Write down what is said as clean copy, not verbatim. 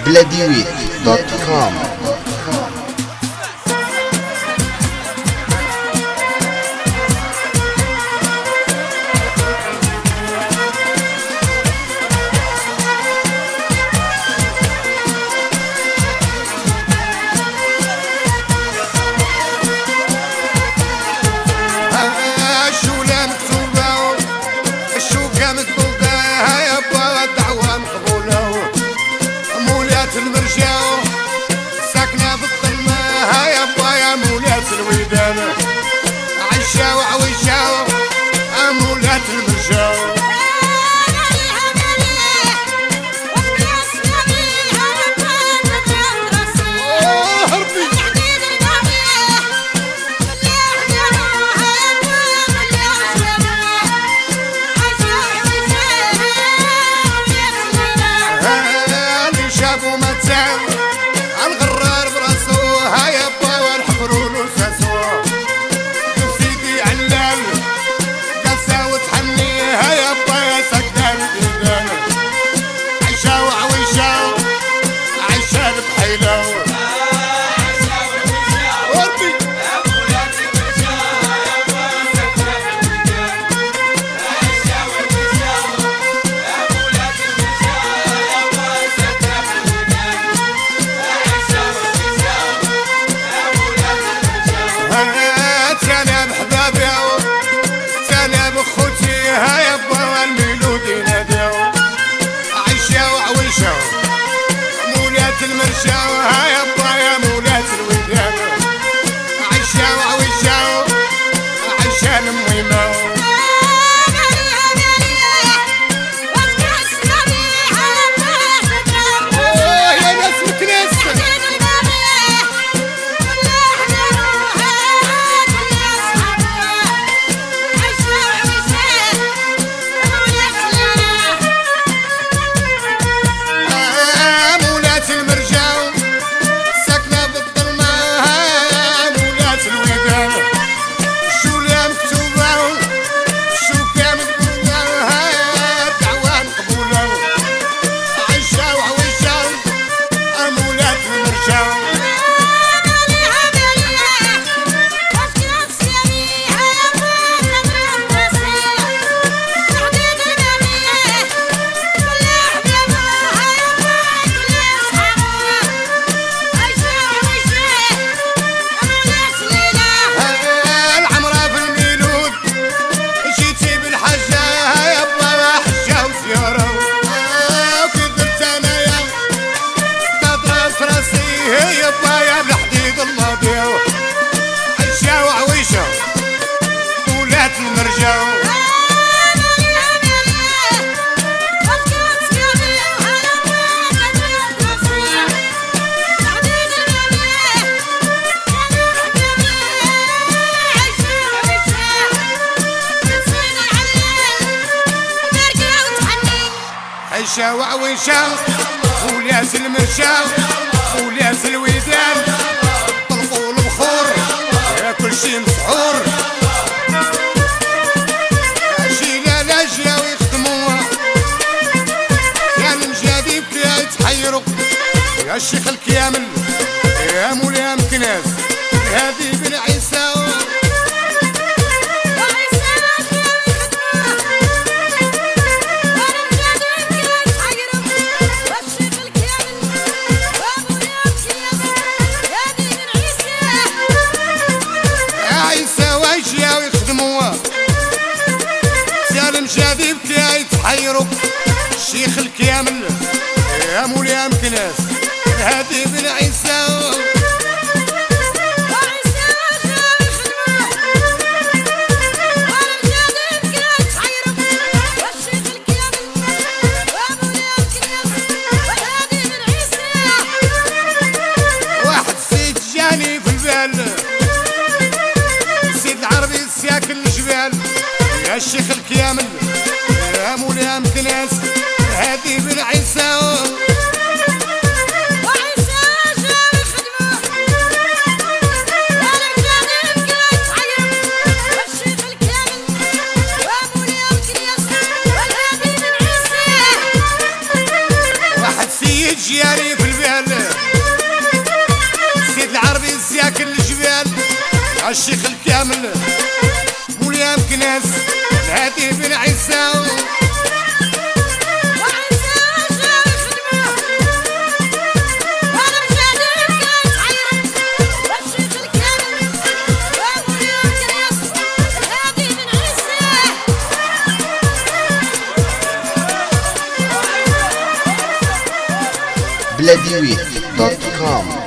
بلاديويت.com. عشاو عويشاو أمولات المرجاو اللي شافوا ما تساو الغرار براسو هيا با والحفروا له ساسو المرشاو هاي ابا يا مولات الودان عشاو عويشاو عشان مهماو يا ناس مكناس عشاو عويشاو ولات المرجاو عشاو عويشاو ولات المرجاو ولات الودان كل شي مسحور عشيلة لاجيا ويخدموها يا المجابيب يا يتحيروا يا الشيخ الكامل يا مولاي مكناس هذه بن عيسى المجاذيب يا يتحيروا الشيخ الكامل يا مولاي مكناس هادي بن عيسى واحد سيد جاني في البال سيد العربي ساكن الجبال يا الشيخ الكامل يا مولاي مكناس هادي بن عيسى جياري في البيت بلاديوي.com.